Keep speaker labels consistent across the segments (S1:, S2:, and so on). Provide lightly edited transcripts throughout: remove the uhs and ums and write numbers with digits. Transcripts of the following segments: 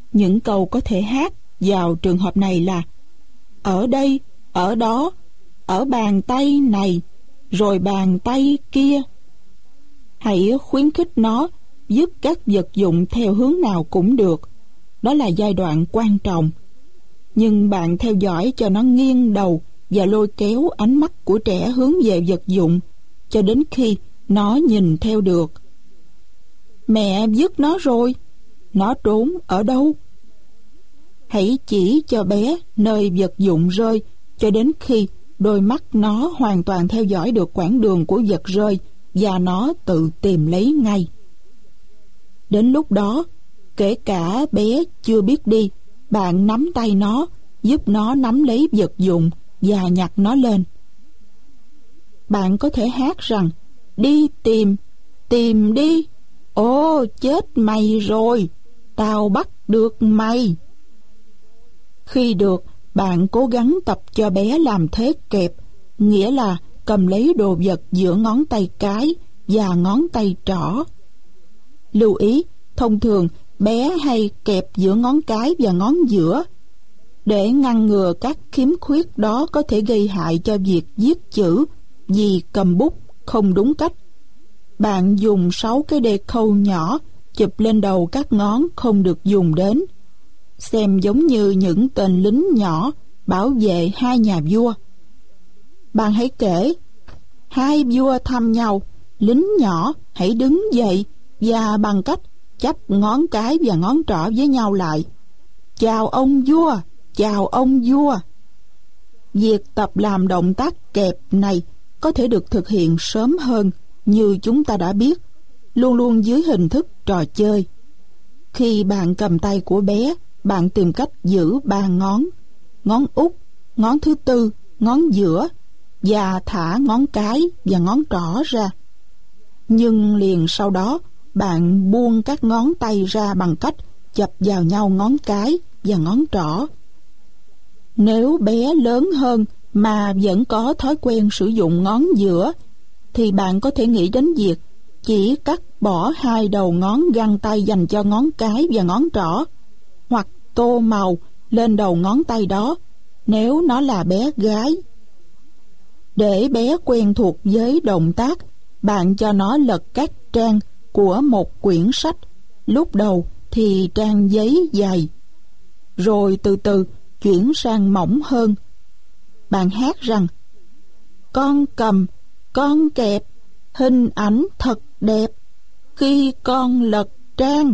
S1: Những câu có thể hát vào trường hợp này là: ở đây, ở đó, ở bàn tay này, rồi bàn tay kia. Hãy khuyến khích nó dứt các vật dụng theo hướng nào cũng được. Đó là giai đoạn quan trọng. Nhưng bạn theo dõi cho nó nghiêng đầu và lôi kéo ánh mắt của trẻ hướng về vật dụng cho đến khi nó nhìn theo được. Mẹ vứt nó rồi. Nó trốn ở đâu? Hãy chỉ cho bé nơi vật dụng rơi cho đến khi đôi mắt nó hoàn toàn theo dõi được quãng đường của vật rơi và nó tự tìm lấy ngay. Đến lúc đó, kể cả bé chưa biết đi, bạn nắm tay nó, giúp nó nắm lấy vật dụng và nhặt nó lên. Bạn có thể hát rằng: đi tìm, tìm đi. Ồ, chết mày rồi, tao bắt được mày. Khi được, bạn cố gắng tập cho bé làm thế kẹp, nghĩa là cầm lấy đồ vật giữa ngón tay cái và ngón tay trỏ. Lưu ý, thông thường bé hay kẹp giữa ngón cái và ngón giữa. Để ngăn ngừa các khiếm khuyết đó có thể gây hại cho việc viết chữ vì cầm bút không đúng cách, bạn dùng 6 cái đê khâu nhỏ chụp lên đầu các ngón không được dùng đến, xem giống như những tên lính nhỏ bảo vệ hai nhà vua. Bạn hãy kể: hai vua thăm nhau, lính nhỏ hãy đứng dậy và bằng cách chắp ngón cái và ngón trỏ với nhau lại: chào ông vua, chào ông vua. Việc tập làm động tác kẹp này có thể được thực hiện sớm hơn, như chúng ta đã biết, luôn luôn dưới hình thức trò chơi. Khi bạn cầm tay của bé, bạn tìm cách giữ 3 ngón: ngón út, ngón thứ tư, ngón giữa, và thả ngón cái và ngón trỏ ra. Nhưng liền sau đó, bạn buông các ngón tay ra bằng cách chập vào nhau ngón cái và ngón trỏ. Nếu bé lớn hơn mà vẫn có thói quen sử dụng ngón giữa, thì bạn có thể nghĩ đến việc chỉ cắt bỏ 2 đầu ngón găng tay dành cho ngón cái và ngón trỏ, hoặc tô màu lên đầu ngón tay đó nếu nó là bé gái. Để bé quen thuộc với động tác, bạn cho nó lật các trang của một quyển sách, lúc đầu thì trang giấy dày, rồi từ từ chuyển sang mỏng hơn. Bạn hát rằng: con cầm, con kẹp, hình ảnh thật đẹp khi con lật trang.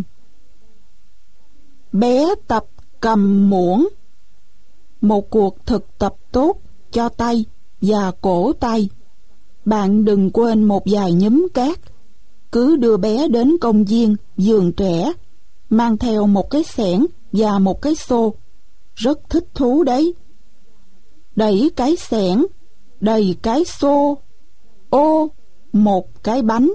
S1: Bé tập cầm muỗng, một cuộc thực tập tốt cho tay và cổ tay. Bạn đừng quên một vài nhúm cát. Cứ đưa bé đến công viên, vườn trẻ, mang theo một cái xẻng và một cái xô. Rất thích thú đấy. Đẩy cái xẻng, đầy cái xô. Ô, một cái bánh.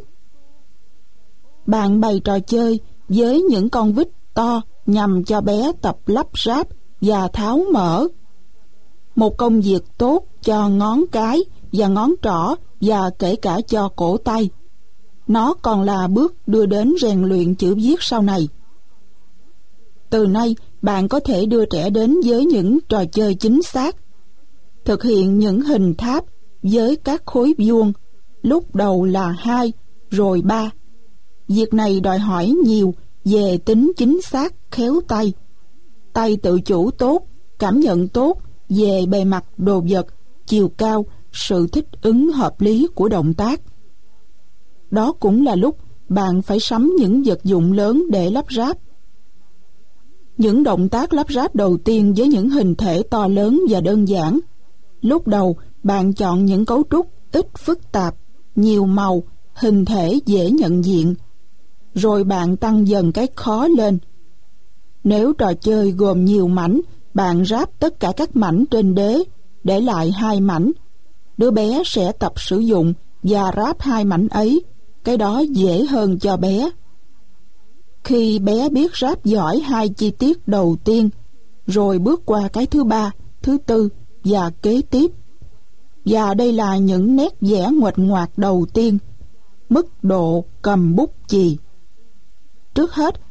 S1: Bạn bày trò chơi với những con vít to nhằm cho bé tập lắp ráp và tháo mở. Một công việc tốt cho ngón cái và ngón trỏ và kể cả cho cổ tay. Nó còn là bước đưa đến rèn luyện chữ viết sau này. Từ nay, bạn có thể đưa trẻ đến với những trò chơi chính xác. Thực hiện những hình tháp với các khối vuông, lúc đầu là 2, rồi 3. Việc này đòi hỏi nhiều về tính chính xác, khéo tay. Tay tự chủ tốt, cảm nhận tốt về bề mặt đồ vật, chiều cao, sự thích ứng hợp lý của động tác. Đó cũng là lúc bạn phải sắm những vật dụng lớn để lắp ráp. Những động tác lắp ráp đầu tiên với những hình thể to lớn và đơn giản. Lúc đầu, bạn chọn những cấu trúc ít phức tạp, nhiều màu, hình thể dễ nhận diện. Rồi bạn tăng dần cái khó lên. Nếu trò chơi gồm nhiều mảnh, bạn ráp tất cả các mảnh trên đế, để lại 2 mảnh. Đứa bé sẽ tập sử dụng và ráp 2 mảnh ấy. Cái đó dễ hơn cho bé. Khi bé biết ráp giỏi 2 chi tiết đầu tiên, rồi bước qua cái thứ 3, thứ 4 và kế tiếp. Và đây là những nét vẽ nguệch ngoạc đầu tiên: mức độ cầm bút chì. Trước hết,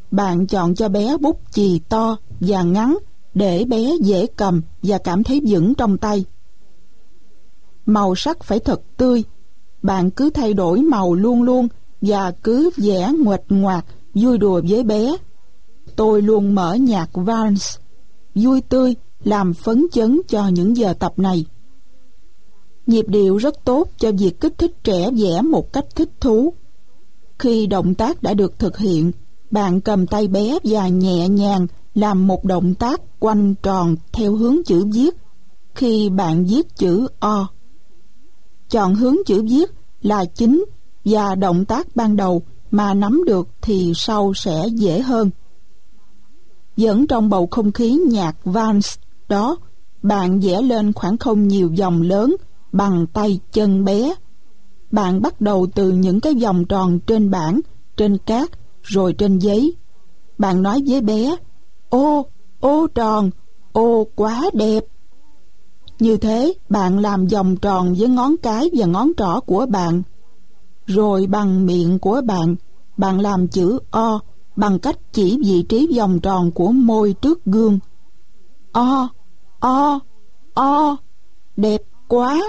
S1: bạn chọn cho bé bút chì to và ngắn để bé dễ cầm và cảm thấy vững trong tay. Màu sắc phải thật tươi. Bạn cứ thay đổi màu luôn luôn và cứ vẽ nguệch ngoạc vui đùa với bé. Tôi luôn mở nhạc Vals vui tươi làm phấn chấn cho những giờ tập này. Nhịp điệu rất tốt cho việc kích thích trẻ vẽ một cách thích thú. Khi động tác đã được thực hiện, bạn cầm tay bé và nhẹ nhàng làm một động tác quanh tròn theo hướng chữ viết khi bạn viết chữ O. Chọn hướng chữ viết là chính và động tác ban đầu mà nắm được thì sau sẽ dễ hơn. Vẫn trong bầu không khí nhạc Vals đó, bạn vẽ lên khoảng không nhiều vòng lớn bằng tay chân bé. Bạn bắt đầu từ những cái vòng tròn trên bảng, trên cát, rồi trên giấy. Bạn nói với bé: ô, ô tròn, ô quá đẹp. Như thế, bạn làm vòng tròn với ngón cái và ngón trỏ của bạn. Rồi bằng miệng của bạn, bạn làm chữ O bằng cách chỉ vị trí vòng tròn của môi trước gương. O, O, O, đẹp quá.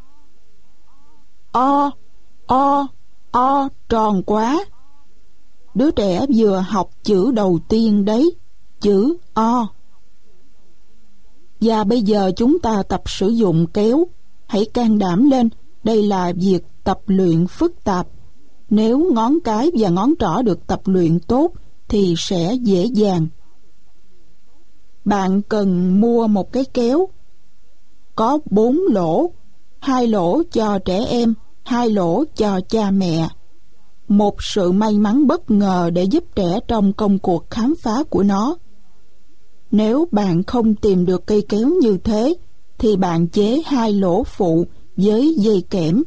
S1: O, O, O, tròn quá. Đứa trẻ vừa học chữ đầu tiên đấy, chữ O. Và bây giờ chúng ta tập sử dụng kéo. Hãy can đảm lên, đây là việc tập luyện phức tạp. Nếu ngón cái và ngón trỏ được tập luyện tốt thì sẽ dễ dàng. Bạn cần mua một cái kéo có 4 lỗ, 2 lỗ cho trẻ em, 2 lỗ cho cha mẹ. Một sự may mắn bất ngờ để giúp trẻ trong công cuộc khám phá của nó. Nếu bạn không tìm được cây kéo như thế, thì bạn chế 2 lỗ phụ với dây kẽm.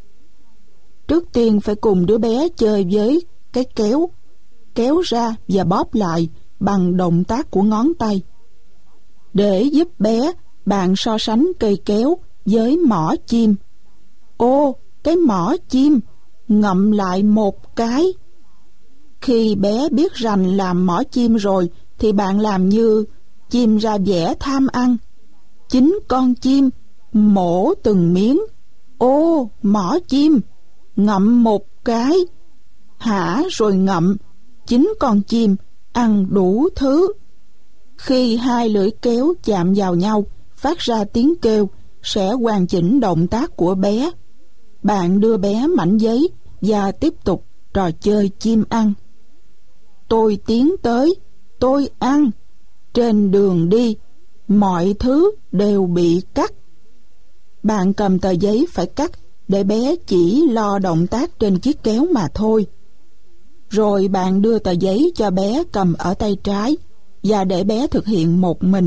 S1: Trước tiên phải cùng đứa bé chơi với cái kéo, kéo ra và bóp lại bằng động tác của ngón tay. Để giúp bé, bạn so sánh cây kéo với mỏ chim. Ô, cái mỏ chim, ngậm lại một cái. Khi bé biết rành làm mỏ chim rồi, thì bạn làm như chim ra vẻ tham ăn. 9 con chim, mổ từng miếng. Ô, mỏ chim, ngậm một cái. Hả rồi ngậm, 9 con chim, ăn đủ thứ. Khi 2 lưỡi kéo chạm vào nhau, phát ra tiếng kêu, sẽ hoàn chỉnh động tác của bé. Bạn đưa bé mảnh giấy và tiếp tục trò chơi chim ăn. Tôi tiến tới, tôi ăn. Trên đường đi, mọi thứ đều bị cắt. Bạn cầm tờ giấy phải cắt để bé chỉ lo động tác trên chiếc kéo mà thôi. Rồi bạn đưa tờ giấy cho bé cầm ở tay trái và để bé thực hiện một mình.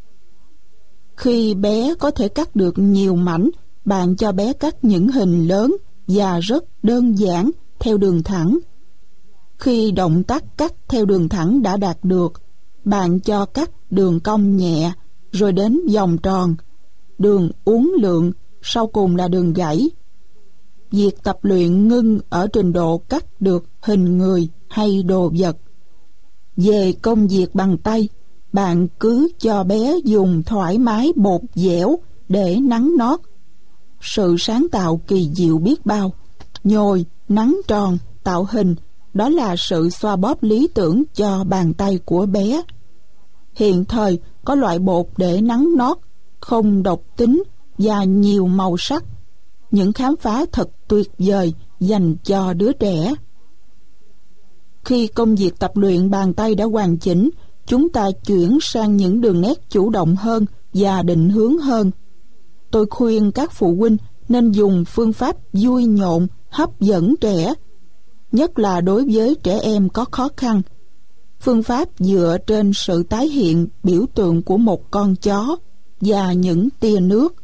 S1: Khi bé có thể cắt được nhiều mảnh, bạn cho bé cắt những hình lớn và rất đơn giản theo đường thẳng. Khi động tác cắt theo đường thẳng đã đạt được, bạn cho cắt đường cong nhẹ, rồi đến vòng tròn, đường uốn lượn, sau cùng là đường gãy. Việc tập luyện ngưng ở trình độ cắt được hình người hay đồ vật. Về công việc bằng tay, bạn cứ cho bé dùng thoải mái bột dẻo để nắn nót. Sự sáng tạo kỳ diệu biết bao. Nhồi, nắn tròn, tạo hình, đó là sự xoa bóp lý tưởng cho bàn tay của bé. Hiện thời có loại bột để nắn nót, không độc tính và nhiều màu sắc. Những khám phá thật tuyệt vời dành cho đứa trẻ. Khi công việc tập luyện bàn tay đã hoàn chỉnh, chúng ta chuyển sang những đường nét chủ động hơn và định hướng hơn. Tôi khuyên các phụ huynh nên dùng phương pháp vui nhộn, hấp dẫn trẻ, nhất là đối với trẻ em có khó khăn. Phương pháp dựa trên sự tái hiện biểu tượng của một con chó và những tia nước.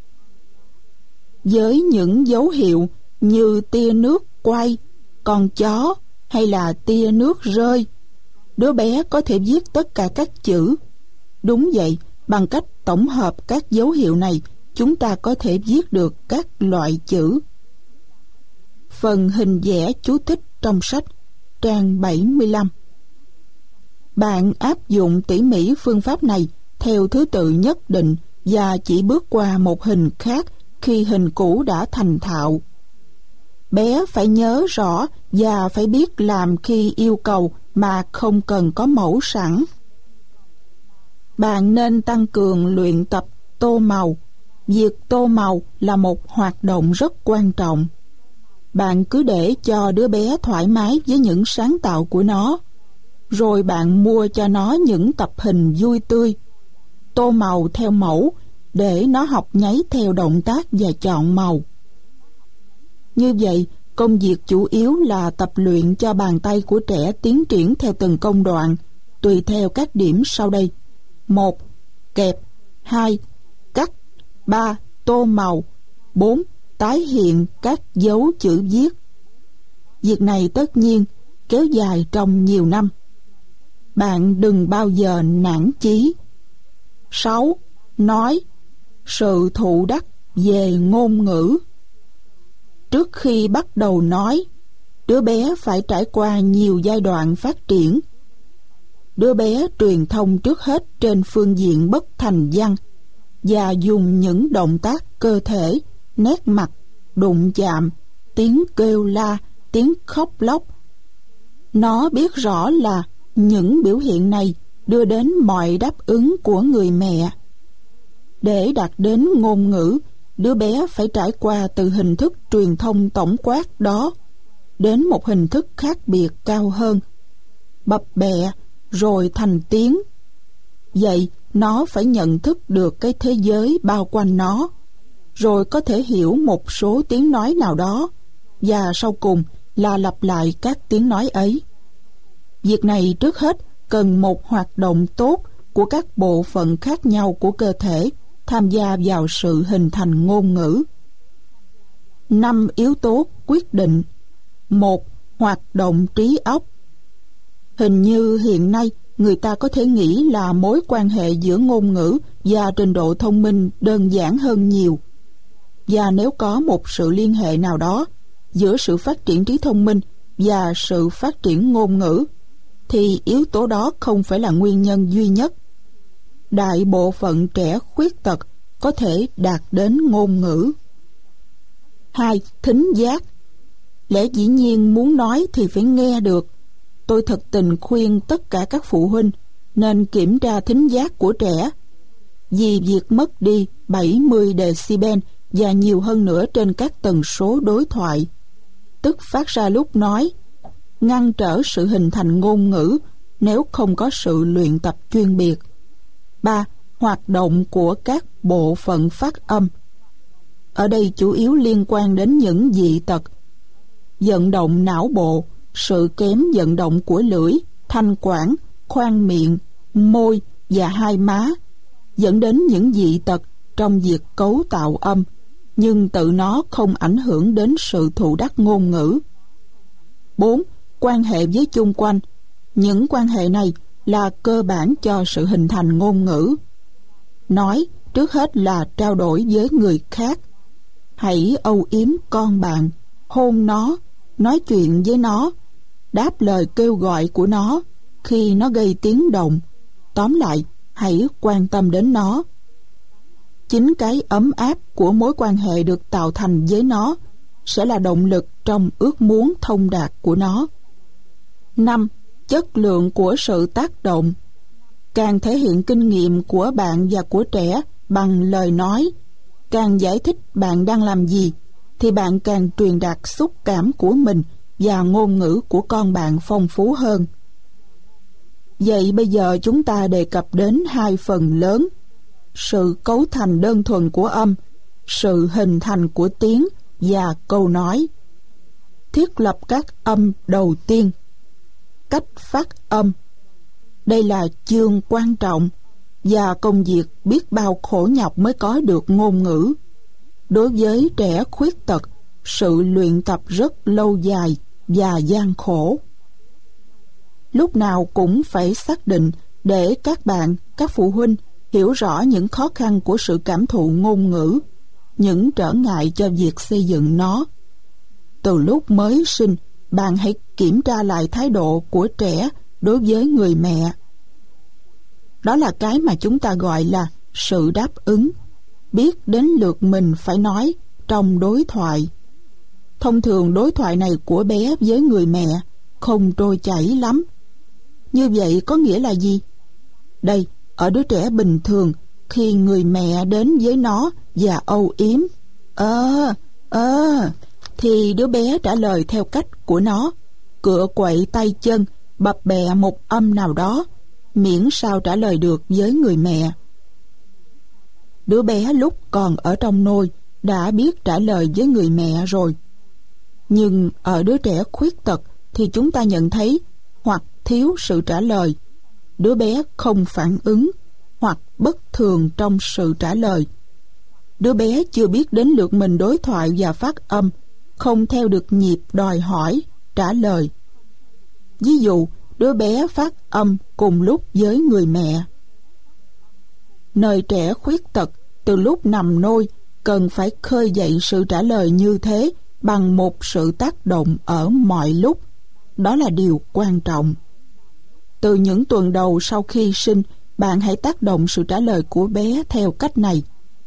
S1: Với những dấu hiệu như tia nước quay, con chó hay là tia nước rơi, đứa bé có thể viết tất cả các chữ. Đúng vậy, bằng cách tổng hợp các dấu hiệu này, chúng ta có thể viết được các loại chữ. Phần hình vẽ chú thích trong sách, trang 75. Bạn áp dụng tỉ mỉ phương pháp này theo thứ tự nhất định và chỉ bước qua một hình khác khi hình cũ đã thành thạo. Bé phải nhớ rõ và phải biết làm khi yêu cầu mà không cần có mẫu sẵn. Bạn nên tăng cường luyện tập tô màu. Việc tô màu là một hoạt động rất quan trọng. Bạn cứ để cho đứa bé thoải mái với những sáng tạo của nó, rồi bạn mua cho nó những tập hình vui tươi, tô màu theo mẫu để nó học nháy theo động tác và chọn màu. Như vậy, công việc chủ yếu là tập luyện cho bàn tay của trẻ tiến triển theo từng công đoạn, tùy theo các điểm sau đây: 1. Kẹp. 2. Cắt. 3. Tô màu. 4. Tái hiện các dấu chữ viết. Việc này tất nhiên kéo dài trong nhiều năm. Bạn đừng bao giờ nản chí. 6. Nói. Sự thụ đắc về ngôn ngữ. Trước khi bắt đầu nói, đứa bé phải trải qua nhiều giai đoạn phát triển. Đứa bé truyền thông trước hết trên phương diện bất thành văn và dùng những động tác cơ thể, nét mặt, đụng chạm, tiếng kêu la, tiếng khóc lóc. Nó biết rõ là những biểu hiện này đưa đến mọi đáp ứng của người mẹ. Để đạt đến ngôn ngữ, đứa bé phải trải qua từ hình thức truyền thông tổng quát đó đến một hình thức khác biệt cao hơn, bập bẹ rồi thành tiếng. Vậy nó phải nhận thức được cái thế giới bao quanh nó, rồi có thể hiểu một số tiếng nói nào đó, và sau cùng là lặp lại các tiếng nói ấy. Việc này trước hết cần một hoạt động tốt của các bộ phận khác nhau của cơ thể tham gia vào sự hình thành ngôn ngữ. 5 yếu tố quyết định. 1. Hoạt động trí óc. Hình như hiện nay người ta có thể nghĩ là mối quan hệ giữa ngôn ngữ và trình độ thông minh đơn giản hơn nhiều. Và nếu có một sự liên hệ nào đó giữa sự phát triển trí thông minh và sự phát triển ngôn ngữ, thì yếu tố đó không phải là nguyên nhân duy nhất. Đại bộ phận trẻ khuyết tật có thể đạt đến ngôn ngữ. 2. Thính giác. Lẽ dĩ nhiên muốn nói thì phải nghe được. Tôi thật tình khuyên tất cả các phụ huynh nên kiểm tra thính giác của trẻ, vì việc mất đi 70 decibel và nhiều hơn nữa trên các tần số đối thoại, tức phát ra lúc nói, ngăn trở sự hình thành ngôn ngữ nếu không có sự luyện tập chuyên biệt. 3. Hoạt động của các bộ phận phát âm. Ở đây chủ yếu liên quan đến những dị tật. Vận động não bộ, sự kém vận động của lưỡi, thanh quản, khoang miệng, môi và hai má dẫn đến những dị tật trong việc cấu tạo âm, nhưng tự nó không ảnh hưởng đến sự thụ đắc ngôn ngữ. 4. Quan hệ với chung quanh. Những quan hệ này là cơ bản cho sự hình thành ngôn ngữ. Nói trước hết là trao đổi với người khác. Hãy âu yếm con bạn, hôn nó, nói chuyện với nó, đáp lời kêu gọi của nó khi nó gây tiếng động. Tóm lại, hãy quan tâm đến nó. Chính cái ấm áp của mối quan hệ được tạo thành với nó sẽ là động lực trong ước muốn thông đạt của nó. 5. Chất lượng của sự tác động. Càng thể hiện kinh nghiệm của bạn và của trẻ bằng lời nói, càng giải thích bạn đang làm gì, thì bạn càng truyền đạt xúc cảm của mình và ngôn ngữ của con bạn phong phú hơn. Vậy bây giờ chúng ta đề cập đến 2 phần lớn: sự cấu thành đơn thuần của âm, sự hình thành của tiếng và câu nói. Thiết lập các âm đầu tiên. Cách phát âm. Đây là chương quan trọng và công việc biết bao khổ nhọc mới có được ngôn ngữ. Đối với trẻ khuyết tật, sự luyện tập rất lâu dài và gian khổ. Lúc nào cũng phải xác định để các phụ huynh hiểu rõ những khó khăn của sự cảm thụ ngôn ngữ, những trở ngại cho việc xây dựng nó. Từ lúc mới sinh, bạn hãy kiểm tra lại thái độ của trẻ đối với người mẹ. Đó là cái mà chúng ta gọi là sự đáp ứng, biết đến lượt mình phải nói trong đối thoại. Thông thường đối thoại này của bé với người mẹ không trôi chảy lắm. Như vậy có nghĩa là gì? Đây, ở đứa trẻ bình thường, khi người mẹ đến với nó và âu yếm thì đứa bé trả lời theo cách của nó, cựa quậy tay chân, bập bẹ một âm nào đó, miễn sao trả lời được với người mẹ. Đứa bé lúc còn ở trong nôi đã biết trả lời với người mẹ rồi. Nhưng ở đứa trẻ khuyết tật thì chúng ta nhận thấy hoặc thiếu sự trả lời, đứa bé không phản ứng, hoặc bất thường trong sự trả lời. Đứa bé chưa biết đến lượt mình đối thoại và phát âm, không theo được nhịp đòi hỏi, trả lời. Ví dụ, đứa bé phát âm cùng lúc với người mẹ. Nơi trẻ khuyết tật, từ lúc nằm nôi, cần phải khơi dậy sự trả lời như thế bằng một sự tác động ở mọi lúc. Đó là điều quan trọng. Từ những tuần đầu sau khi sinh, bạn hãy tác động sự trả lời của bé theo cách này.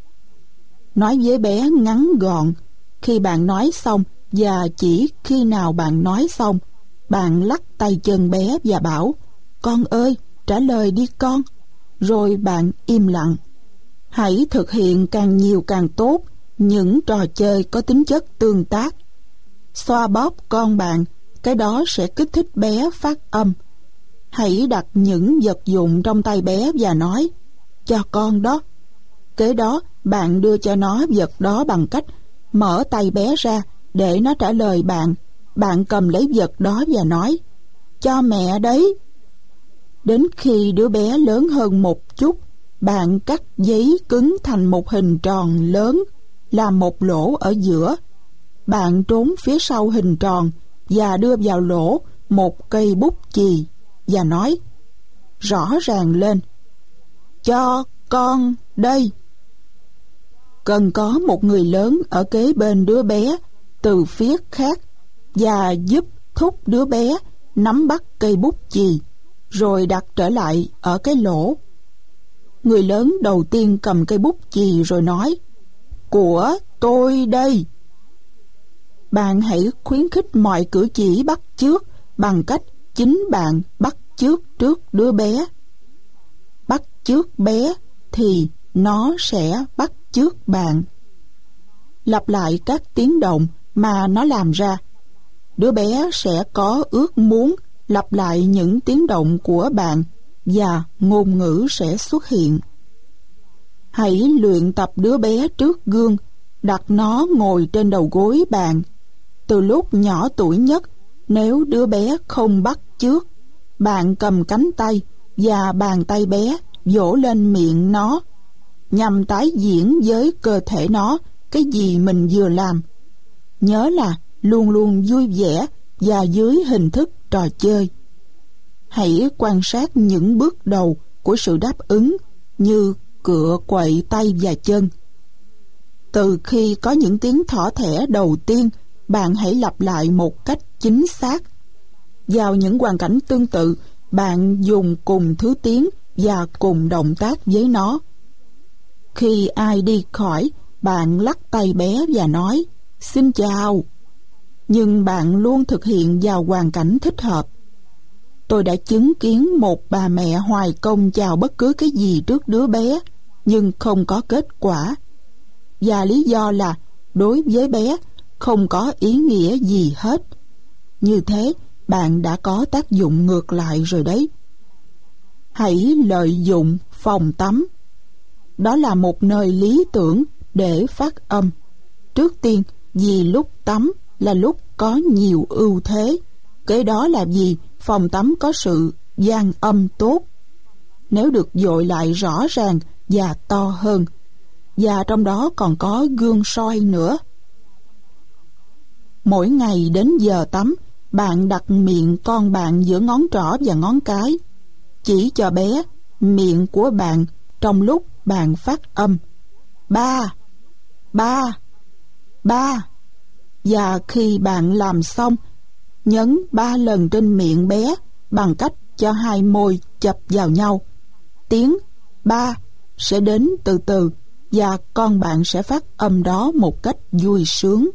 S1: Nói với bé ngắn gọn. Khi bạn nói xong và chỉ khi nào bạn nói xong, bạn lắc tay chân bé và bảo: "Con ơi, trả lời đi con." Rồi bạn im lặng. Hãy thực hiện càng nhiều càng tốt những trò chơi có tính chất tương tác. Xoa bóp con bạn, cái đó sẽ kích thích bé phát âm. Hãy đặt những vật dụng trong tay bé và nói: "Cho con đó." Kế đó bạn đưa cho nó vật đó bằng cách mở tay bé ra để nó trả lời bạn. Bạn cầm lấy vật đó và nói: "Cho mẹ đấy." Đến khi đứa bé lớn hơn một chút, bạn cắt giấy cứng thành một hình tròn lớn, làm một lỗ ở giữa. Bạn trốn phía sau hình tròn và đưa vào lỗ một cây bút chì và nói rõ ràng lên: "Cho con đây." Cần có một người lớn ở kế bên đứa bé từ phía khác và giúp thúc đứa bé nắm bắt cây bút chì rồi đặt trở lại ở cái lỗ. Người lớn đầu tiên cầm cây bút chì rồi nói: "Của tôi đây." Bạn hãy khuyến khích mọi cử chỉ bắt chước bằng cách chính bạn bắt chước trước đứa bé. Bắt chước bé thì nó sẽ bắt chước bạn. Lặp lại các tiếng động mà nó làm ra. Đứa bé sẽ có ước muốn lặp lại những tiếng động của bạn và ngôn ngữ sẽ xuất hiện. Hãy luyện tập đứa bé trước gương, đặt nó ngồi trên đầu gối bạn. Từ lúc nhỏ tuổi nhất, nếu đứa bé không bắt chước, bạn cầm cánh tay và bàn tay bé vỗ lên miệng nó, nhằm tái diễn với cơ thể nó cái gì mình vừa làm. Nhớ là luôn luôn vui vẻ và dưới hình thức trò chơi. Hãy quan sát những bước đầu của sự đáp ứng như cựa quậy tay và chân. Từ khi có những tiếng thỏ thẻ đầu tiên, bạn hãy lặp lại một cách chính xác. Vào những hoàn cảnh tương tự, bạn dùng cùng thứ tiếng và cùng động tác với nó. Khi ai đi khỏi, bạn lắc tay bé và nói: "Xin chào." Nhưng bạn luôn thực hiện vào hoàn cảnh thích hợp. Tôi đã chứng kiến một bà mẹ hoài công chào bất cứ cái gì trước đứa bé, nhưng không có kết quả. Và lý do là đối với bé không có ý nghĩa gì hết. Như thế, bạn đã có tác dụng ngược lại rồi đấy. Hãy lợi dụng phòng tắm. Đó là một nơi lý tưởng để phát âm. Trước tiên, vì lúc tắm là lúc có nhiều ưu thế. Kế đó là vì phòng tắm có sự gian âm tốt. Nếu được dội lại rõ ràng và to hơn, và trong đó còn có gương soi nữa. Mỗi ngày đến giờ tắm, bạn đặt miệng con bạn giữa ngón trỏ và ngón cái. Chỉ cho bé miệng của bạn trong lúc bạn phát âm: "Ba, ba, ba." Và khi bạn làm xong, nhấn 3 lần trên miệng bé bằng cách cho hai môi chập vào nhau. tiếng ba sẽ đến từ từ, và con bạn sẽ phát âm đó một cách vui sướng.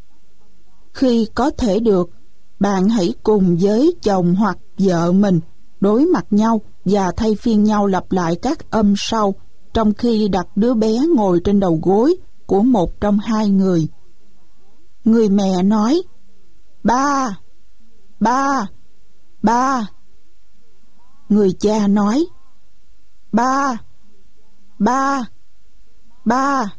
S1: Khi có thể được, bạn hãy cùng với chồng hoặc vợ mình đối mặt nhau và thay phiên nhau lặp lại các âm sau, trong khi đặt đứa bé ngồi trên đầu gối của một trong hai người. Người mẹ nói: ba, ba, ba. Người cha nói: ba, ba, ba.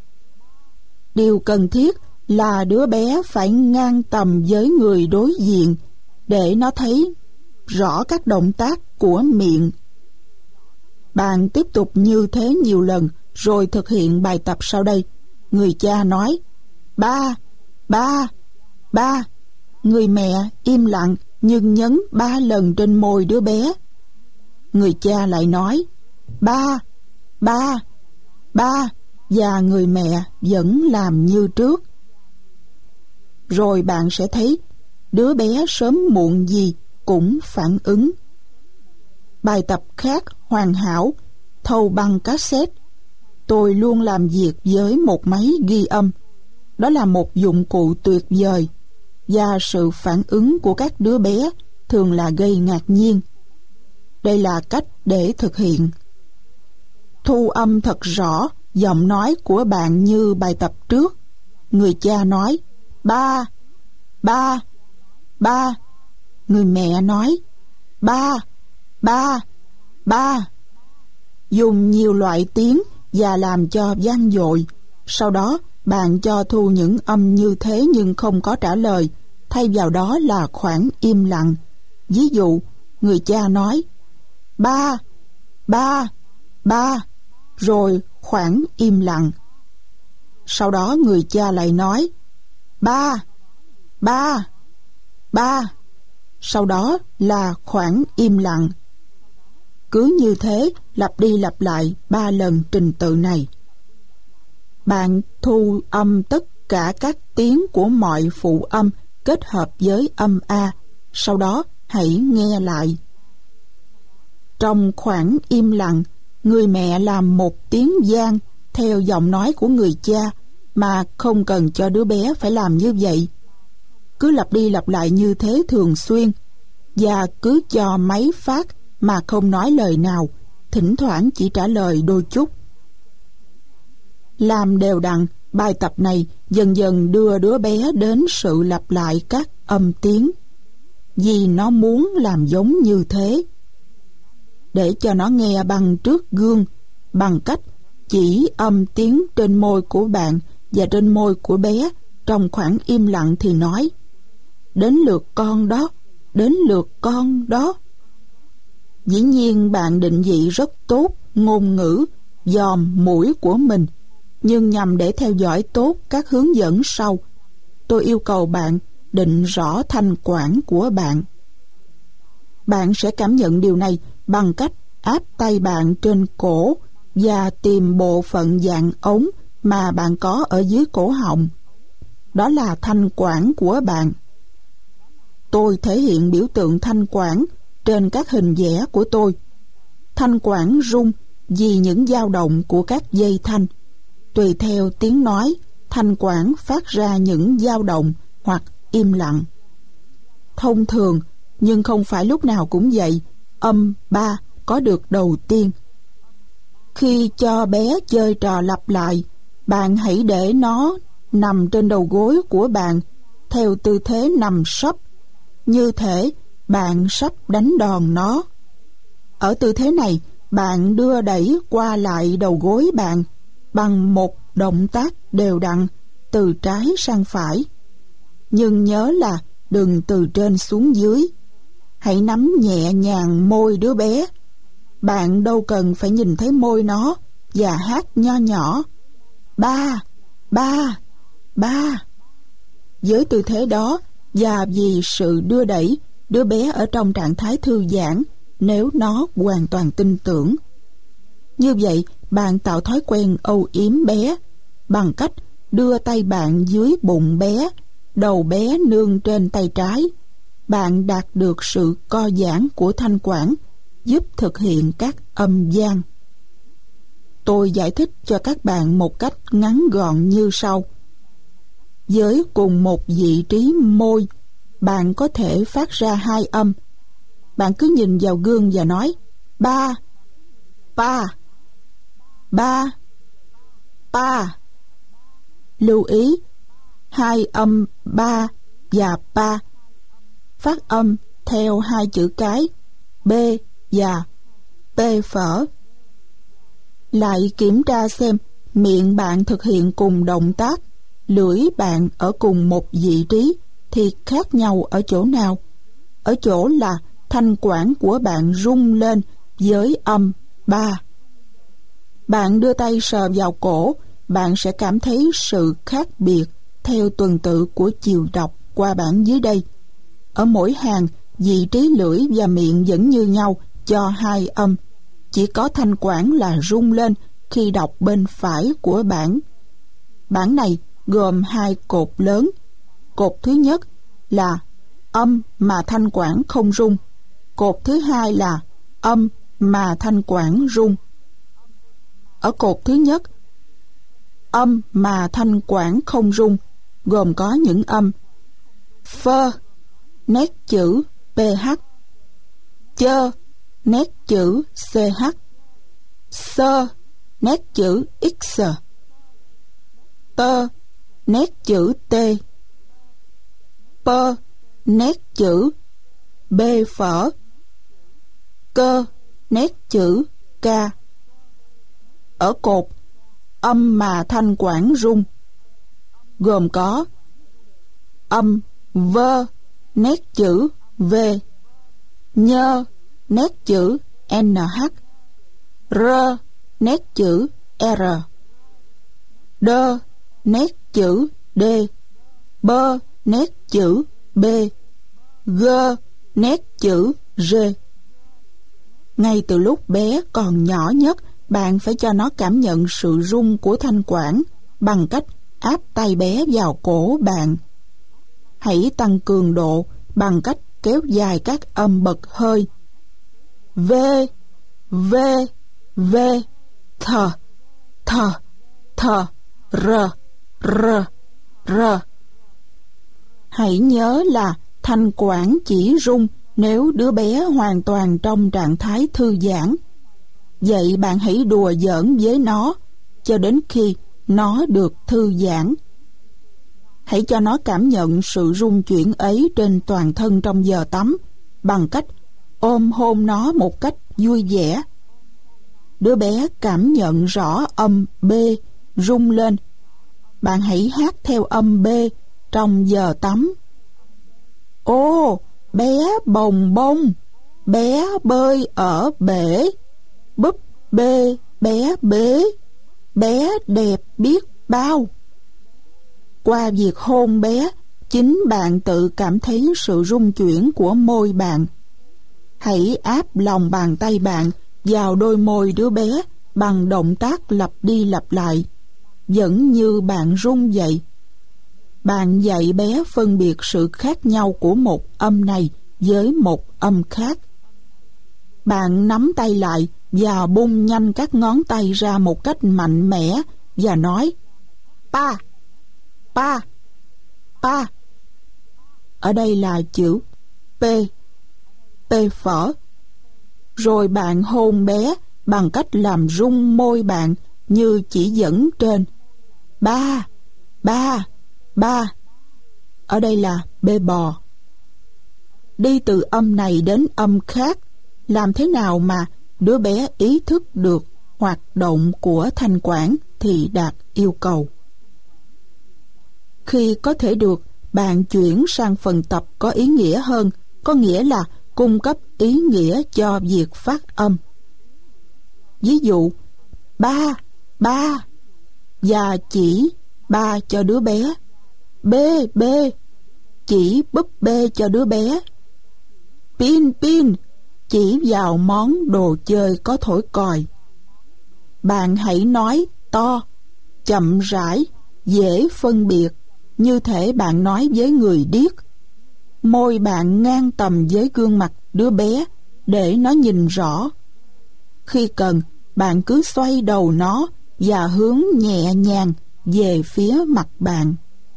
S1: Điều cần thiết là đứa bé phải ngang tầm với người đối diện để nó thấy rõ các động tác của miệng. Bạn tiếp tục như thế nhiều lần rồi thực hiện bài tập sau đây. Người cha nói: ba, ba, ba. Người mẹ im lặng nhưng nhấn 3 lần trên môi đứa bé. Người cha lại nói: ba, ba, ba, và người mẹ vẫn làm như trước. Rồi bạn sẽ thấy đứa bé sớm muộn gì cũng phản ứng. Bài tập khác hoàn hảo, thâu băng cassette. Tôi luôn làm việc với một máy ghi âm. Đó là một dụng cụ tuyệt vời, và sự phản ứng của các đứa bé thường là gây ngạc nhiên. Đây là cách để thực hiện. Thu âm thật rõ giọng nói của bạn như bài tập trước. Người cha nói: ba, ba, ba. Người mẹ nói: ba, ba, ba. Dùng nhiều loại tiếng và làm cho vang dội. Sau đó bạn cho thu những âm như thế nhưng không có trả lời, thay vào đó là khoảng im lặng. Ví dụ, người cha nói: ba, ba, ba, rồi khoảng im lặng. Sau đó người cha lại nói: ba, ba, ba. Sau đó là khoảng im lặng. Cứ như thế lặp đi lặp lại 3 lần trình tự này. Bạn thu âm tất cả các tiếng của mọi phụ âm kết hợp với âm A. Sau đó hãy nghe lại. Trong khoảng im lặng, người mẹ làm một tiếng vang theo giọng nói của người cha mà không cần cho đứa bé phải làm như vậy. Cứ lặp đi lặp lại như thế thường xuyên, và cứ cho máy phát mà không nói lời nào, thỉnh thoảng chỉ trả lời đôi chút. Làm đều đặn, bài tập này dần dần đưa đứa bé đến sự lặp lại các âm tiếng, vì nó muốn làm giống như thế. Để cho nó nghe bằng trước gương, bằng cách chỉ âm tiếng trên môi của bạn và trên môi của bé trong khoảng im lặng thì nói: đến lượt con đó, đến lượt con đó. Dĩ nhiên bạn định vị rất tốt ngôn ngữ, dòm mũi của mình, nhưng nhằm để theo dõi tốt các hướng dẫn sau, tôi yêu cầu bạn định rõ thanh quản của bạn. Bạn sẽ cảm nhận điều này bằng cách áp tay bạn trên cổ và tìm bộ phận dạng ống mà bạn có ở dưới cổ họng. Đó là thanh quản của bạn. Tôi thể hiện biểu tượng thanh quản trên các hình vẽ của tôi. Thanh quản rung vì những dao động của các dây thanh. Tùy theo tiếng nói, thanh quản phát ra những dao động hoặc im lặng. Thông thường, nhưng không phải lúc nào cũng vậy, âm ba có được đầu tiên. Khi cho bé chơi trò lặp lại, bạn hãy để nó nằm trên đầu gối của bạn theo tư thế nằm sấp, như thể bạn sắp đánh đòn nó. Ở tư thế này, bạn đưa đẩy qua lại đầu gối bạn bằng một động tác đều đặn từ trái sang phải. Nhưng nhớ là đừng từ trên xuống dưới. Hãy nắm nhẹ nhàng môi đứa bé. Bạn đâu cần phải nhìn thấy môi nó và hát nho nhỏ: ba, ba, ba. Với tư thế đó và vì sự đưa đẩy, đứa bé ở trong trạng thái thư giãn nếu nó hoàn toàn tin tưởng. Như vậy, bạn tạo thói quen âu yếm bé bằng cách đưa tay bạn dưới bụng bé, đầu bé nương trên tay trái. Bạn đạt được sự co giãn của thanh quản giúp thực hiện các âm gian. Tôi giải thích cho các bạn một cách ngắn gọn như sau. Với cùng một vị trí môi, bạn có thể phát ra hai âm. Bạn cứ nhìn vào gương và nói ba, pa, ba, pa. Lưu ý, hai âm ba và pa phát âm theo hai chữ cái b và p phở. Lại kiểm tra xem miệng bạn thực hiện cùng động tác, lưỡi bạn ở cùng một vị trí thì khác nhau ở chỗ nào? Ở chỗ là thanh quản của bạn rung lên với âm ba. Bạn đưa tay sờ vào cổ, bạn sẽ cảm thấy sự khác biệt theo tuần tự của chiều đọc qua bảng dưới đây. Ở mỗi hàng, vị trí lưỡi và miệng vẫn như nhau cho hai âm. Chỉ có thanh quản là rung lên khi đọc bên phải của bảng. Bảng này gồm hai cột lớn. Cột thứ nhất là âm mà thanh quản không rung. Cột thứ hai là âm mà thanh quản rung. Ở cột thứ nhất, âm mà thanh quản không rung, gồm có những âm phơ, nét chữ PH, chơ, nét chữ CH, sơ, nét chữ X, tơ, nét chữ T, pơ, nét chữ B phở, cơ, nét chữ K. Ở cột âm mà thanh quản rung, gồm có âm vơ, nét chữ V, nhơ, nét chữ NH, rơ, nét chữ R, đơ, nét chữ D, bơ, nét chữ B, gơ, nét chữ G. Ngay từ lúc bé còn nhỏ nhất, bạn phải cho nó cảm nhận sự rung của thanh quản bằng cách áp tay bé vào cổ bạn. Hãy tăng cường độ bằng cách kéo dài các âm bật hơi. V, V, V, thờ, thờ, thờ, rờ, rờ, rờ. Hãy nhớ là thanh quản chỉ rung nếu đứa bé hoàn toàn trong trạng thái thư giãn. Vậy bạn hãy đùa giỡn với nó cho đến khi nó được thư giãn. Hãy cho nó cảm nhận sự rung chuyển ấy trên toàn thân trong giờ tắm bằng cách ôm hôn nó một cách vui vẻ. Đứa bé cảm nhận rõ âm B rung lên. Bạn hãy hát theo âm B trong giờ tắm. Ô, bé bồng bông, bé bơi ở bể, búp bê bé bế, bé đẹp biết bao. Qua việc hôn bé, chính bạn tự cảm thấy sự rung chuyển của môi bạn. Hãy áp lòng bàn tay bạn vào đôi môi đứa bé bằng động tác lặp đi lặp lại, vẫn như bạn rung vậy. Bạn dạy bé phân biệt sự khác nhau của một âm này với một âm khác. Bạn nắm tay lại và bung nhanh các ngón tay ra một cách mạnh mẽ và nói pa, pa, pa. Ở đây là chữ P, P phở. Rồi bạn hôn bé bằng cách làm rung môi bạn như chỉ dẫn trên. Ba, ba, ba. Ở đây là B bò. Đi từ âm này đến âm khác, làm thế nào mà đứa bé ý thức được hoạt động của thanh quản thì đạt yêu cầu. Khi có thể được, bạn chuyển sang phần tập có ý nghĩa hơn, có nghĩa là cung cấp ý nghĩa cho việc phát âm. Ví dụ, ba, ba, và chỉ ba cho đứa bé. B, B, chỉ búp bê cho đứa bé. Pin, pin, chỉ vào món đồ chơi có thổi còi. Bạn hãy nói to, chậm rãi, dễ phân biệt, như thể bạn nói với người điếc. Môi bạn ngang tầm với gương mặt đứa bé để nó nhìn rõ. Khi cần, bạn cứ xoay đầu nó và hướng nhẹ nhàng về phía mặt bạn.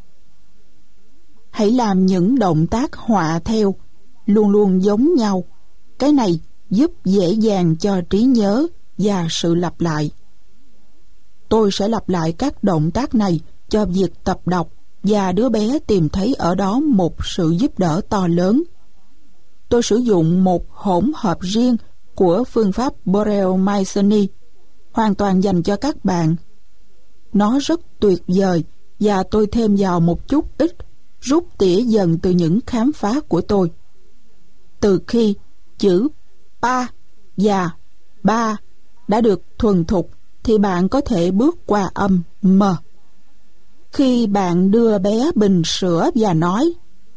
S1: Hãy làm những động tác họa theo, luôn luôn giống nhau. Cái này giúp dễ dàng cho trí nhớ và sự lặp lại. Tôi sẽ lặp lại các động tác này cho việc tập đọc, và đứa bé tìm thấy ở đó một sự giúp đỡ to lớn. Tôi sử dụng một hỗn hợp riêng của phương pháp Borel-Masoni, hoàn toàn dành cho các bạn. Nó rất tuyệt vời, và tôi thêm vào một chút ít, rút tỉa dần từ những khám phá của tôi. Từ khi chữ pa và ba đã được thuần thục, thì bạn có thể bước qua âm m. Khi bạn đưa bé bình sữa và nói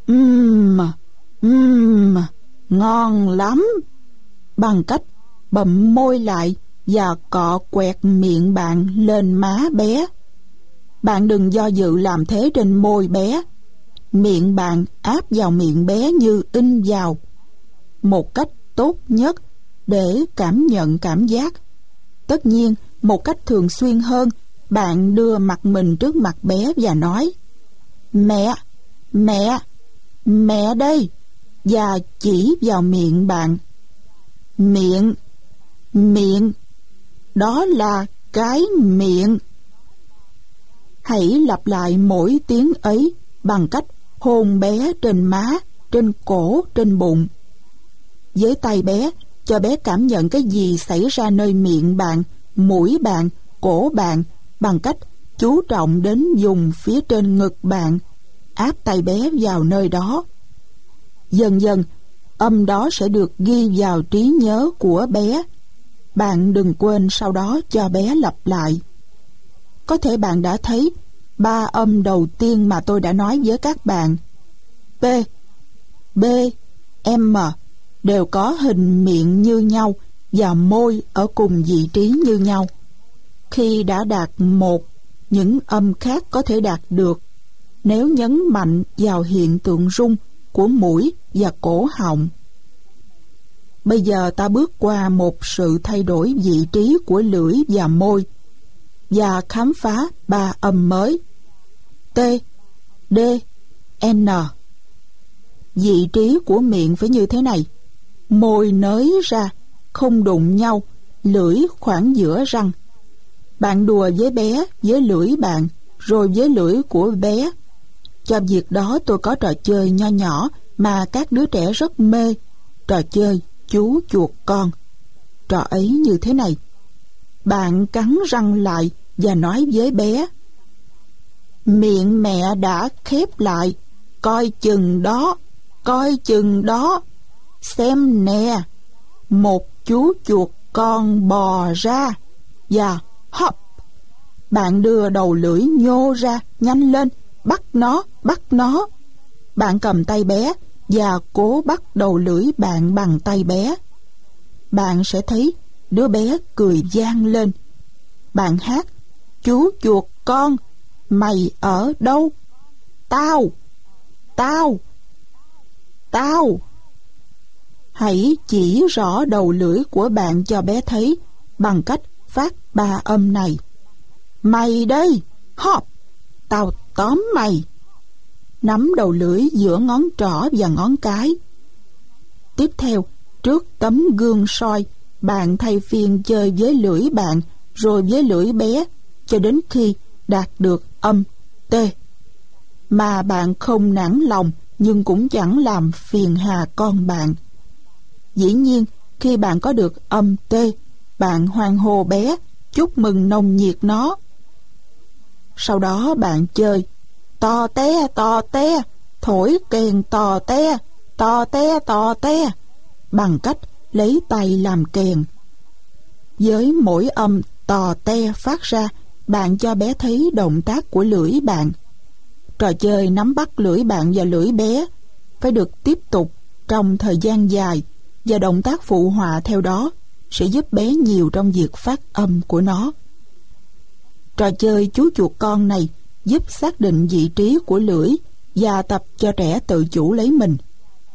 S1: ngon lắm, bằng cách bậm môi lại và cọ quẹt miệng bạn lên má bé. Bạn đừng do dự làm thế trên môi bé. Miệng bạn áp vào miệng bé như in vào. Một cách tốt nhất để cảm nhận cảm giác. Tất nhiên, một cách thường xuyên hơn, bạn đưa mặt mình trước mặt bé và nói: Mẹ, mẹ, mẹ đây, và chỉ vào miệng bạn. Miệng, miệng, đó là cái miệng. Hãy lặp lại mỗi tiếng ấy bằng cách hôn bé trên má, trên cổ, trên bụng. Với tay bé, cho bé cảm nhận cái gì xảy ra nơi miệng bạn, mũi bạn, cổ bạn, bằng cách chú trọng đến vùng phía trên ngực bạn, áp tay bé vào nơi đó. Dần dần, âm đó sẽ được ghi vào trí nhớ của bé. Bạn đừng quên sau đó cho bé lặp lại. Có thể bạn đã thấy 3 âm đầu tiên mà tôi đã nói với các bạn. P, B, M đều có hình miệng như nhau và môi ở cùng vị trí như nhau. Khi đã đạt 1, những âm khác có thể đạt được nếu nhấn mạnh vào hiện tượng rung của mũi và cổ họng. Bây giờ ta bước qua một sự thay đổi vị trí của lưỡi và môi và khám phá 3 âm mới: T, D, N. Vị trí của miệng phải như thế này: môi nới ra, không đụng nhau, lưỡi khoảng giữa răng. Bạn đùa với bé với lưỡi bạn, rồi với lưỡi của bé. Cho việc đó tôi có trò chơi nho nhỏ mà các đứa trẻ rất mê, trò chơi chú chuột con. Trò ấy như thế này: bạn cắn răng lại và nói với bé: Miệng mẹ đã khép lại, coi chừng đó, coi chừng đó. Xem nè, một chú chuột con bò ra. Và hop, bạn đưa đầu lưỡi nhô ra, nhanh lên, bắt nó, bắt nó. Bạn cầm tay bé và cố bắt đầu lưỡi bạn bằng tay bé. Bạn sẽ thấy đứa bé cười vang lên. Bạn hát: Chú chuột con, mày ở đâu? Tao, tao, tao. Hãy chỉ rõ đầu lưỡi của bạn cho bé thấy bằng cách phát 3 âm này: Mày đây, hop, tao tóm mày. Nắm đầu lưỡi giữa ngón trỏ và ngón cái. Tiếp theo, trước tấm gương soi, bạn thay phiên chơi với lưỡi bạn rồi với lưỡi bé cho đến khi đạt được âm T. Mà bạn không nản lòng nhưng cũng chẳng làm phiền hà con bạn. Dĩ nhiên, khi bạn có được âm T, bạn hoan hô bé, chúc mừng nồng nhiệt nó. Sau đó bạn chơi to te, thổi kèn to te, bằng cách lấy tay làm kèn. Với mỗi âm to te phát ra, bạn cho bé thấy động tác của lưỡi bạn. Trò chơi nắm bắt lưỡi bạn và lưỡi bé phải được tiếp tục trong thời gian dài, và động tác phụ họa theo đó sẽ giúp bé nhiều trong việc phát âm của nó. Trò chơi chú chuột con này giúp xác định vị trí của lưỡi và tập cho trẻ tự chủ lấy mình.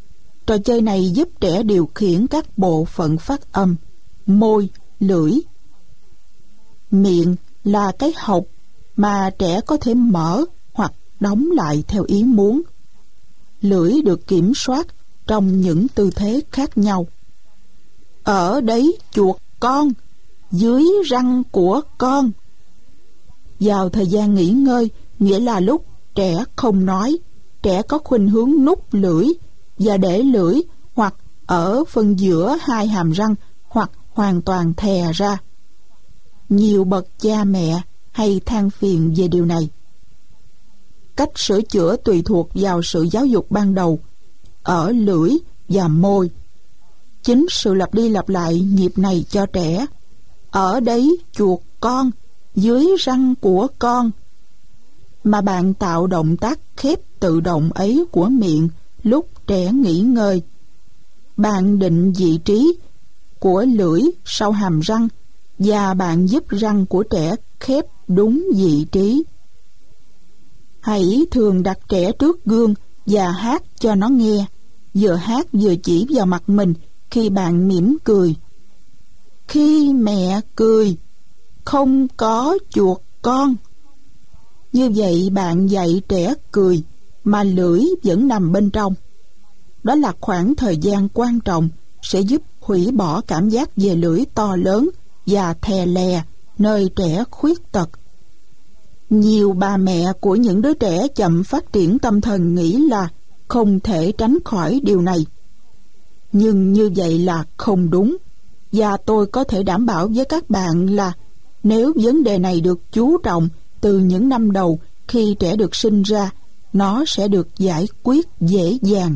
S1: Trò chơi này giúp trẻ điều khiển các bộ phận phát âm: môi, lưỡi. Miệng là cái hộc mà trẻ có thể mở hoặc đóng lại theo ý muốn. Lưỡi được kiểm soát trong những tư thế khác nhau. Ở đấy chuột con, dưới răng của con. Vào thời gian nghỉ ngơi, nghĩa là lúc trẻ không nói, trẻ có khuynh hướng nút lưỡi và để lưỡi hoặc ở phần giữa hai hàm răng hoặc hoàn toàn thè ra. Nhiều bậc cha mẹ hay than phiền về điều này. Cách sửa chữa tùy thuộc vào sự giáo dục ban đầu ở lưỡi và môi. Chính sự lặp đi lặp lại nhịp này cho trẻ: ở đấy chuột con, dưới răng của con, mà bạn tạo động tác khép tự động ấy của miệng lúc trẻ nghỉ ngơi. Bạn định vị trí của lưỡi sau hàm răng và bạn giúp răng của trẻ khép đúng vị trí. Hãy thường đặt trẻ trước gương và hát cho nó nghe, vừa hát vừa chỉ vào mặt mình khi bạn mỉm cười. Khi mẹ cười, không có chuột con. Như vậy bạn dạy trẻ cười mà lưỡi vẫn nằm bên trong. Đó là khoảng thời gian quan trọng sẽ giúp hủy bỏ cảm giác về lưỡi to lớn và thè lè nơi trẻ khuyết tật. Nhiều bà mẹ của những đứa trẻ chậm phát triển tâm thần nghĩ là không thể tránh khỏi điều này. Nhưng như vậy là không đúng, và tôi có thể đảm bảo với các bạn là nếu vấn đề này được chú trọng từ những năm đầu khi trẻ được sinh ra, nó sẽ được giải quyết dễ dàng.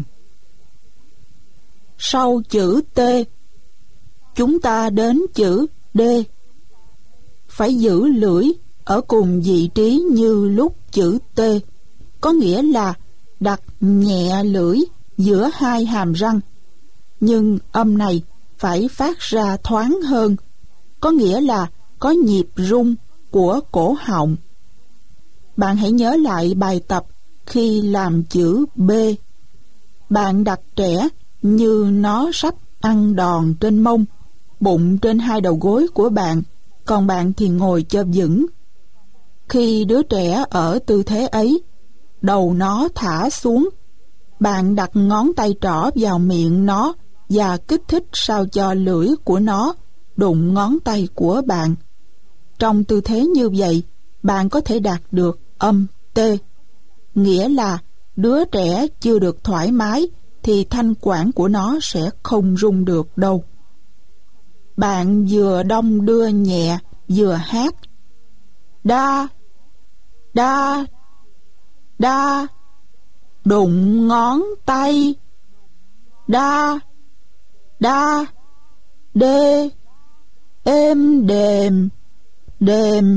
S1: Sau chữ T, chúng ta đến chữ D. Phải giữ lưỡi ở cùng vị trí như lúc chữ T, có nghĩa là đặt nhẹ lưỡi giữa hai hàm răng. Nhưng âm này phải phát ra thoáng hơn, có nghĩa là có nhịp rung của cổ họng. Bạn hãy nhớ lại bài tập khi làm chữ B. Bạn đặt trẻ như nó sắp ăn đòn trên mông, bụng trên hai đầu gối của bạn, còn bạn thì ngồi cho vững. Khi đứa trẻ ở tư thế ấy, đầu nó thả xuống, bạn đặt ngón tay trỏ vào miệng nó và kích thích sao cho lưỡi của nó đụng ngón tay của bạn. Trong tư thế như vậy, bạn có thể đạt được âm T, nghĩa là đứa trẻ chưa được thoải mái thì thanh quản của nó sẽ không rung được đâu. Bạn vừa đong đưa nhẹ vừa hát: đa, đa, đa, đụng ngón tay, đa, đa, đê, êm đềm, đềm.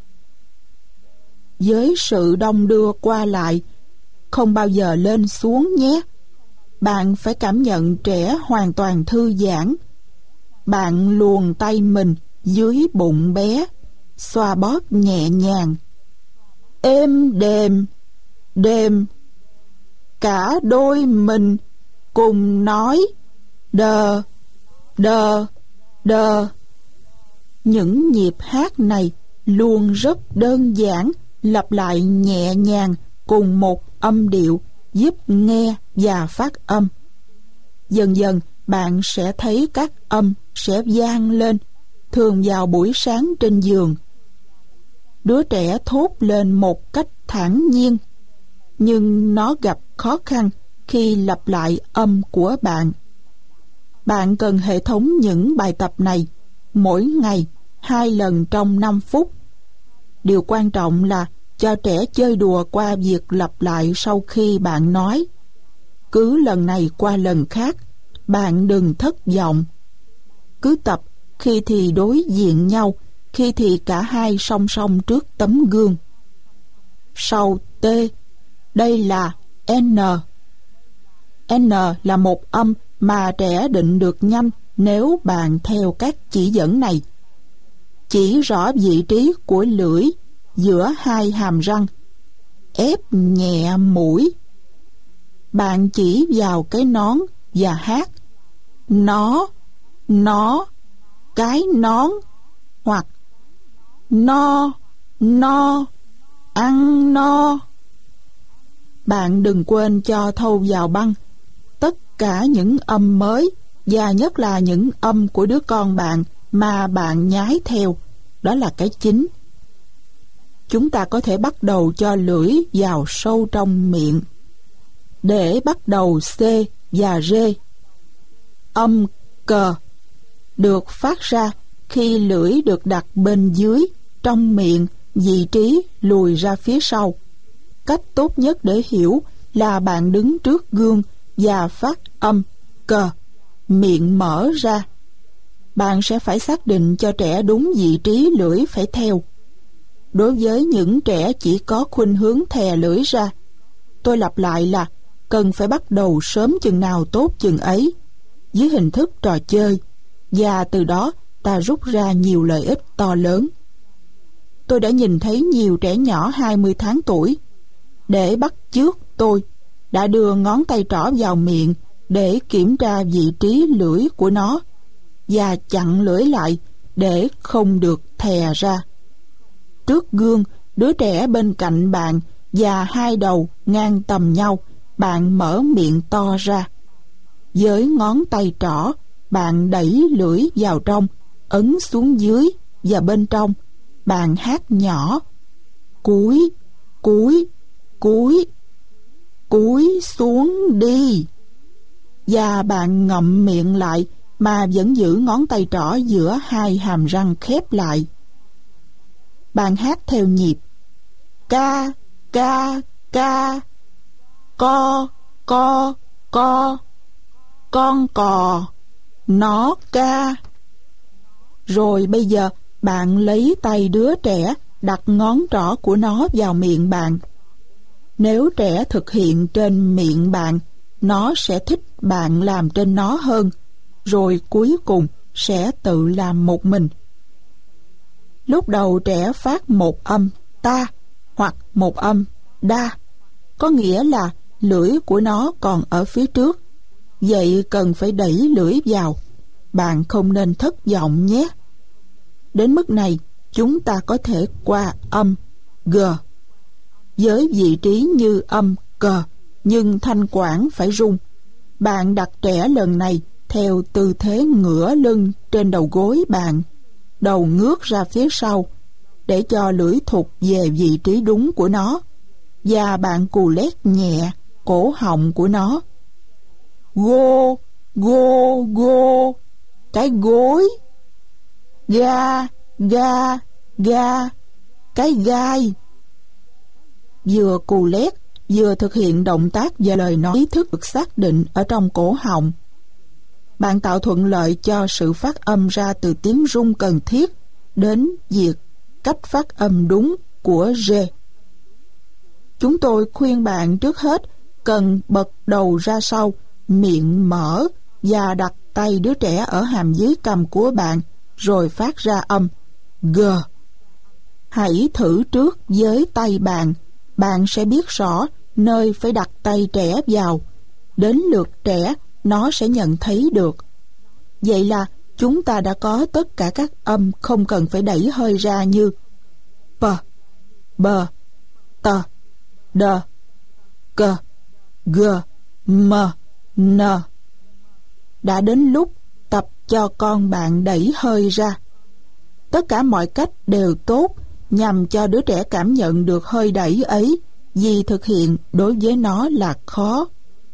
S1: Với sự đong đưa qua lại, không bao giờ lên xuống nhé. Bạn phải cảm nhận trẻ hoàn toàn thư giãn. Bạn luồn tay mình dưới bụng bé, xoa bóp nhẹ nhàng. Êm đềm, đềm. Cả đôi mình cùng nói đờ, đờ, đờ. Những nhịp hát này luôn rất đơn giản, lặp lại nhẹ nhàng cùng một âm điệu, giúp nghe và phát âm. Dần dần bạn sẽ thấy các âm sẽ vang lên, thường vào buổi sáng trên giường. Đứa trẻ thốt lên một cách thản nhiên, nhưng nó gặp khó khăn khi lặp lại âm của bạn. Bạn cần hệ thống những bài tập này mỗi ngày 2 lần trong 5 phút. Điều quan trọng là cho trẻ chơi đùa qua việc lặp lại sau khi bạn nói. Cứ lần này qua lần khác, bạn đừng thất vọng. Cứ tập, khi thì đối diện nhau, khi thì cả hai song song trước tấm gương. Sau T, đây là N. N là một âm mà trẻ định được nhanh nếu bạn theo các chỉ dẫn này. Chỉ rõ vị trí của lưỡi giữa hai hàm răng. Ép nhẹ mũi. Bạn chỉ vào cái nón và hát nó, cái nón, hoặc no, ăn no. Bạn đừng quên cho thâu vào băng tất cả những âm mới, và nhất là những âm của đứa con bạn mà bạn nhái theo. Đó là cái chính. Chúng ta có thể bắt đầu cho lưỡi vào sâu trong miệng để bắt đầu C và R. Âm cờ được phát ra khi lưỡi được đặt bên dưới trong miệng, vị trí lùi ra phía sau. Cách tốt nhất để hiểu là bạn đứng trước gương và phát âm cờ, miệng mở ra. Bạn sẽ phải xác định cho trẻ đúng vị trí lưỡi phải theo. Đối với những trẻ chỉ có khuynh hướng thè lưỡi ra, tôi lặp lại là cần phải bắt đầu sớm chừng nào tốt chừng ấy, dưới hình thức trò chơi, và từ đó ta rút ra nhiều lợi ích to lớn. Tôi đã nhìn thấy nhiều trẻ nhỏ 20 tháng tuổi, để bắt chước tôi, đã đưa ngón tay trỏ vào miệng để kiểm tra vị trí lưỡi của nó, và chặn lưỡi lại để không được thè ra. Trước gương, đứa trẻ bên cạnh bạn và hai đầu ngang tầm nhau, bạn mở miệng to ra. Với ngón tay trỏ, bạn đẩy lưỡi vào trong, ấn xuống dưới và bên trong. Bạn hát nhỏ: cúi, cúi, cúi, cúi xuống đi. Và bạn ngậm miệng lại mà vẫn giữ ngón tay trỏ giữa hai hàm răng khép lại. Bạn hát theo nhịp: ca, ca, ca, co, co, co, con cò, nó ca. Rồi bây giờ bạn lấy tay đứa trẻ đặt ngón trỏ của nó vào miệng bạn. Nếu trẻ thực hiện trên miệng bạn, nó sẽ thích bạn làm trên nó hơn, rồi cuối cùng sẽ tự làm một mình. Lúc đầu trẻ phát một âm ta hoặc một âm đa, có nghĩa là lưỡi của nó còn ở phía trước, vậy cần phải đẩy lưỡi vào. Bạn không nên thất vọng nhé. Đến mức này, chúng ta có thể qua âm g với vị trí như âm cờ, nhưng thanh quản phải rung. Bạn đặt trẻ lần này theo tư thế ngửa lưng trên đầu gối bạn, đầu ngước ra phía sau để cho lưỡi thụt về vị trí đúng của nó, và bạn cù lét nhẹ cổ họng của nó. Gô, gô, gô, cái gối. Ga, ga, ga, cái gai. Vừa cù lét, vừa thực hiện động tác và lời nói ý thức được xác định ở trong cổ họng. Bạn tạo thuận lợi cho sự phát âm ra từ tiếng rung cần thiết đến việc cách phát âm đúng của R. Chúng tôi khuyên bạn trước hết cần bật đầu ra sau, miệng mở, và đặt tay đứa trẻ ở hàm dưới cằm của bạn, rồi phát ra âm G. Hãy thử trước với tay bạn. Bạn sẽ biết rõ nơi phải đặt tay trẻ vào. Đến lượt trẻ, nó sẽ nhận thấy được. Vậy là chúng ta đã có tất cả các âm không cần phải đẩy hơi ra như p, b, t, d, c, g, m, n. Đã đến lúc tập cho con bạn đẩy hơi ra. Tất cả mọi cách đều tốt nhằm cho đứa trẻ cảm nhận được hơi đẩy ấy, vì thực hiện đối với nó là khó.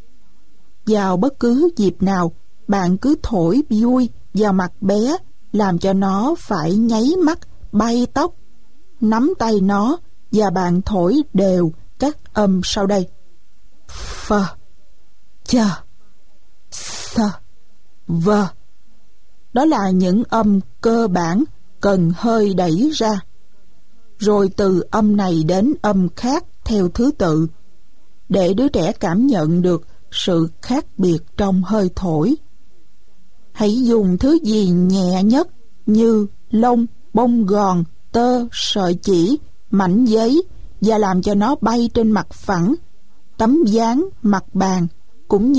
S1: Vào bất cứ dịp nào, bạn cứ thổi vui vào mặt bé, làm cho nó phải nháy mắt, bay tóc. Nắm tay nó và bạn thổi đều các âm sau đây: F, Ch, S, V. Đó là những âm cơ bản cần hơi đẩy ra. Rồi từ âm này đến âm khác theo thứ tự, để đứa trẻ cảm nhận được sự khác biệt trong hơi thổi. Hãy dùng thứ gì nhẹ nhất như lông, bông gòn, tơ, sợi chỉ, mảnh giấy, và làm cho nó bay trên mặt phẳng, tấm dáng, mặt bàn, cũng như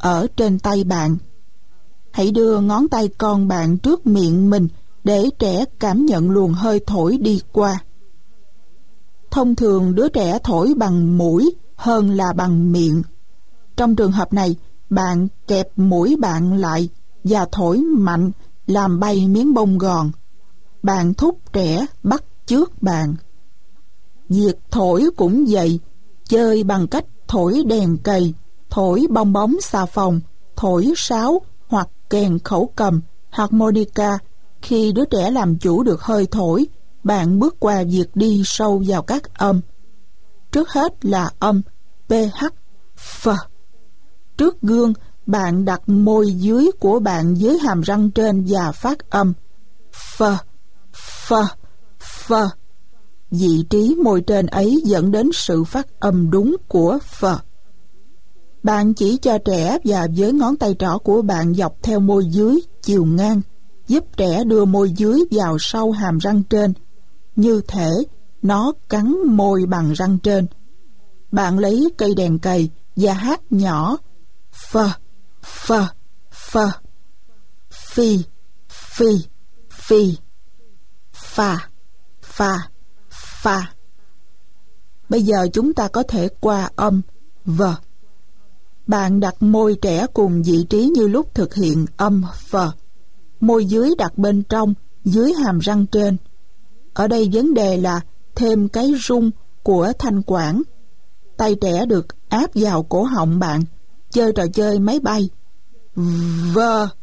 S1: ở trên tay bạn. Hãy đưa ngón tay con bạn trước miệng mình để trẻ cảm nhận luồng hơi thổi đi qua. Thông thường đứa trẻ thổi bằng mũi hơn là bằng miệng. Trong trường hợp này, bạn kẹp mũi bạn lại và thổi mạnh làm bay miếng bông gòn. Bạn thúc trẻ bắt chước bạn. Việc thổi cũng vậy, chơi bằng cách thổi đèn cầy, thổi bong bóng xà phòng, thổi sáo hoặc kèn khẩu cầm, harmonica. Khi đứa trẻ làm chủ được hơi thổi, bạn bước qua việc đi sâu vào các âm. Trước hết là âm PH, F. Trước gương, bạn đặt môi dưới của bạn dưới hàm răng trên và phát âm F, F, F. Vị trí môi trên ấy dẫn đến sự phát âm đúng của F. Bạn chỉ cho trẻ và với ngón tay trỏ của bạn dọc theo môi dưới chiều ngang, giúp trẻ đưa môi dưới vào sâu hàm răng trên. Như thể nó cắn môi bằng răng trên. Bạn lấy cây đèn cầy và hát nhỏ F, F, F, Phi, Phi, Phi, Pha, Pha, Pha. Bây giờ chúng ta có thể qua âm V. Bạn đặt môi trẻ cùng vị trí như lúc thực hiện âm F. Môi dưới đặt bên trong, dưới hàm răng trên. Ở đây vấn đề là thêm cái rung của thanh quản. Tay trẻ được áp vào cổ họng bạn, chơi trò chơi máy bay. V,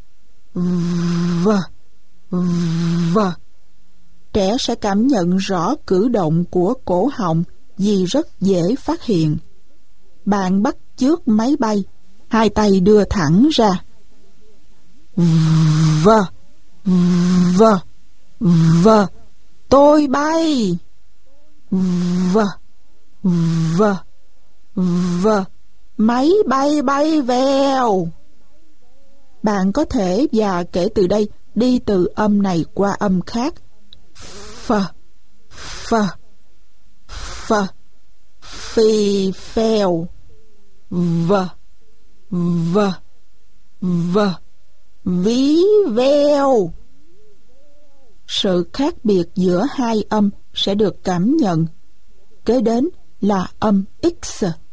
S1: V, V. Trẻ sẽ cảm nhận rõ cử động của cổ họng vì rất dễ phát hiện. Bạn bắt chước máy bay, hai tay đưa thẳng ra. V, V, V. Tôi bay. V, V, V. Máy bay bay vèo. Bạn có thể và kể từ đây đi từ âm này qua âm khác. F, F, F. Phi phèo. V, V, V. Ví veo. Sự khác biệt giữa hai âm sẽ được cảm nhận. Kế đến là âm X.